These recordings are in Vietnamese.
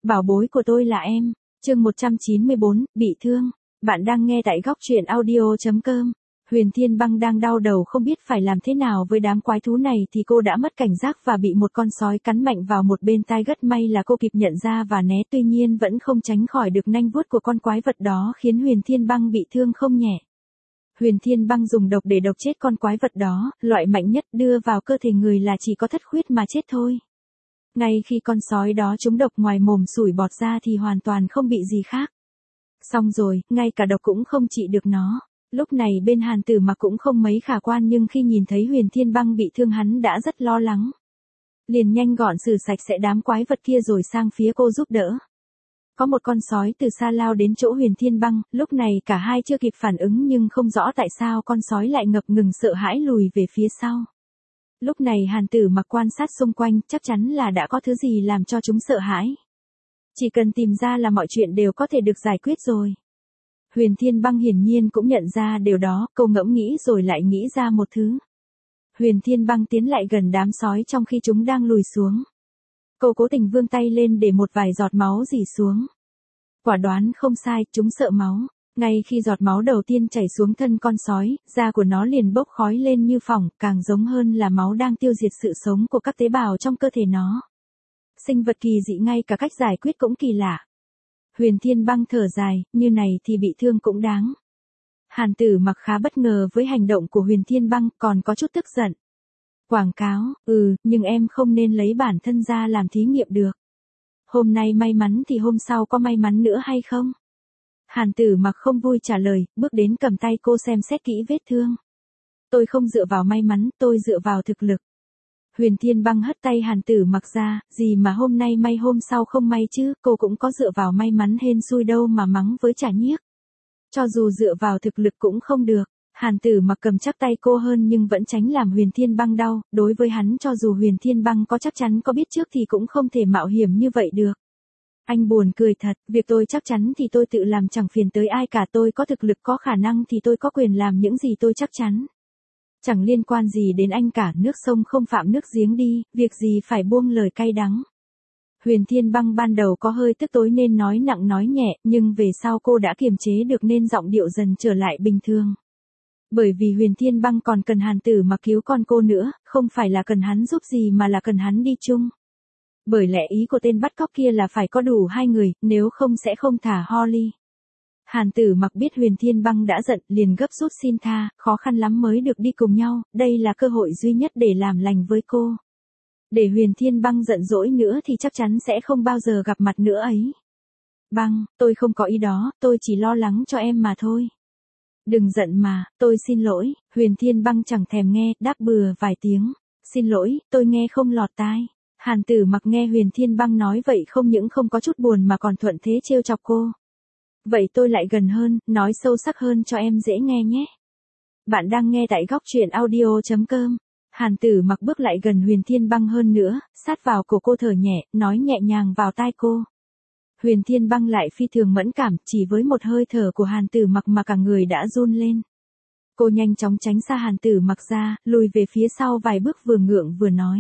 Bảo bối của tôi là em. Chương 194, bị thương. Bạn đang nghe tại góc truyện audio.com. Huyền Thiên Băng đang đau đầu không biết phải làm thế nào với đám quái thú này thì cô đã mất cảnh giác và bị một con sói cắn mạnh vào một bên tai, rất may là cô kịp nhận ra và né, tuy nhiên vẫn không tránh khỏi được nanh vuốt của con quái vật đó, khiến Huyền Thiên Băng bị thương không nhẹ. Huyền Thiên Băng dùng độc để độc chết con quái vật đó, loại mạnh nhất đưa vào cơ thể người là chỉ có thất khuyết mà chết thôi. Ngay khi con sói đó trúng độc, ngoài mồm sủi bọt ra thì hoàn toàn không bị gì khác. Xong rồi, ngay cả độc cũng không trị được nó. Lúc này bên Hàn Tử Mặc cũng không mấy khả quan, nhưng khi nhìn thấy Huyền Thiên Băng bị thương hắn đã rất lo lắng. Liền nhanh gọn xử sạch sẽ đám quái vật kia rồi sang phía cô giúp đỡ. Có một con sói từ xa lao đến chỗ Huyền Thiên Băng, lúc này cả hai chưa kịp phản ứng nhưng không rõ tại sao con sói lại ngập ngừng sợ hãi lùi về phía sau. Lúc này Hàn Tử Mặc quan sát xung quanh, chắc chắn là đã có thứ gì làm cho chúng sợ hãi. Chỉ cần tìm ra là mọi chuyện đều có thể được giải quyết rồi. Huyền Thiên Băng hiển nhiên cũng nhận ra điều đó, cô ngẫm nghĩ rồi lại nghĩ ra một thứ. Huyền Thiên Băng tiến lại gần đám sói trong khi chúng đang lùi xuống. Cô cố tình vươn tay lên để một vài giọt máu rỉ xuống. Quả đoán không sai, chúng sợ máu. Ngay khi giọt máu đầu tiên chảy xuống thân con sói, da của nó liền bốc khói lên như phỏng, càng giống hơn là máu đang tiêu diệt sự sống của các tế bào trong cơ thể nó. Sinh vật kỳ dị, ngay cả cách giải quyết cũng kỳ lạ. Huyền Thiên Băng thở dài, như này thì bị thương cũng đáng. Hàn Tử Mặc khá bất ngờ với hành động của Huyền Thiên Băng, còn có chút tức giận. Quảng cáo, nhưng em không nên lấy bản thân ra làm thí nghiệm được. Hôm nay may mắn thì hôm sau có may mắn nữa hay không? Hàn Tử Mặc không vui trả lời, bước đến cầm tay cô xem xét kỹ vết thương. Tôi không dựa vào may mắn, tôi dựa vào thực lực. Huyền Thiên Băng hất tay Hàn Tử Mặc ra, gì mà hôm nay may hôm sau không may chứ, cô cũng có dựa vào may mắn hên xui đâu mà mắng với chả nhiếc. Cho dù dựa vào thực lực cũng không được. Hàn Tử Mặc cầm chắc tay cô hơn nhưng vẫn tránh làm Huyền Thiên Băng đau, đối với hắn cho dù Huyền Thiên Băng có chắc chắn có biết trước thì cũng không thể mạo hiểm như vậy được. Anh buồn cười thật, việc tôi chắc chắn thì tôi tự làm chẳng phiền tới ai cả, tôi có thực lực có khả năng thì tôi có quyền làm những gì tôi chắc chắn. Chẳng liên quan gì đến anh cả, nước sông không phạm nước giếng đi, việc gì phải buông lời cay đắng. Huyền Thiên Băng ban đầu có hơi tức tối nên nói nặng nói nhẹ, nhưng về sau cô đã kiềm chế được nên giọng điệu dần trở lại bình thường. Bởi vì Huyền Thiên Băng còn cần Hàn Tử Mặc cứu con cô nữa, không phải là cần hắn giúp gì mà là cần hắn đi chung. Bởi lẽ ý của tên bắt cóc kia là phải có đủ hai người, nếu không sẽ không thả Holly. Hàn Tử Mặc biết Huyền Thiên Băng đã giận, liền gấp rút xin tha, khó khăn lắm mới được đi cùng nhau, đây là cơ hội duy nhất để làm lành với cô. Để Huyền Thiên Băng giận dỗi nữa thì chắc chắn sẽ không bao giờ gặp mặt nữa ấy. Băng, tôi không có ý đó, tôi chỉ lo lắng cho em mà thôi. Đừng giận mà, tôi xin lỗi. Huyền Thiên Băng chẳng thèm nghe, đáp bừa vài tiếng. Xin lỗi, tôi nghe không lọt tai. Hàn Tử Mặc nghe Huyền Thiên Băng nói vậy không những không có chút buồn mà còn thuận thế trêu chọc cô. Vậy tôi lại gần hơn, nói sâu sắc hơn cho em dễ nghe nhé. Bạn đang nghe tại góc truyện audio.com. Hàn Tử Mặc bước lại gần Huyền Thiên Băng hơn nữa, sát vào cổ cô thở nhẹ, nói nhẹ nhàng vào tai cô. Huyền Thiên Băng lại phi thường mẫn cảm, chỉ với một hơi thở của Hàn Tử Mặc mà cả người đã run lên. Cô nhanh chóng tránh xa Hàn Tử Mặc ra, lùi về phía sau vài bước, vừa ngượng vừa nói.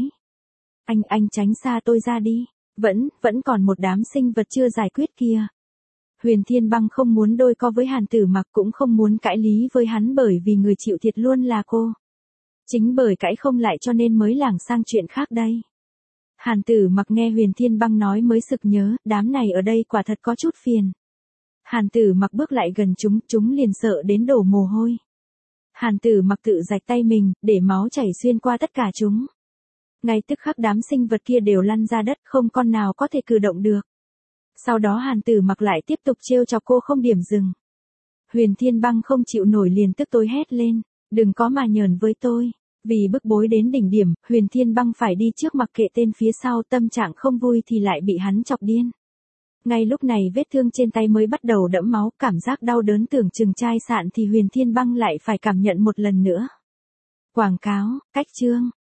Anh tránh xa tôi ra đi, vẫn còn một đám sinh vật chưa giải quyết kia. Huyền Thiên Băng không muốn đôi co với Hàn Tử Mặc, cũng không muốn cãi lý với hắn bởi vì người chịu thiệt luôn là cô. Chính bởi cãi không lại cho nên mới lảng sang chuyện khác đây. Hàn Tử Mặc nghe Huyền Thiên Băng nói mới sực nhớ, đám này ở đây quả thật có chút phiền. Hàn Tử Mặc bước lại gần chúng liền sợ đến đổ mồ hôi. Hàn Tử Mặc tự rạch tay mình, để máu chảy xuyên qua tất cả chúng. Ngay tức khắc đám sinh vật kia đều lăn ra đất, không con nào có thể cử động được. Sau đó Hàn Tử Mặc lại tiếp tục trêu chọc cô không điểm dừng. Huyền Thiên Băng không chịu nổi liền tức tối hét lên, đừng có mà nhờn với tôi. Vì bức bối đến đỉnh điểm, Huyền Thiên Băng phải đi trước mặc kệ tên phía sau, tâm trạng không vui thì lại bị hắn chọc điên. Ngay lúc này vết thương trên tay mới bắt đầu đẫm máu, cảm giác đau đớn tưởng chừng chai sạn thì Huyền Thiên Băng lại phải cảm nhận một lần nữa. Quảng cáo, cách chương,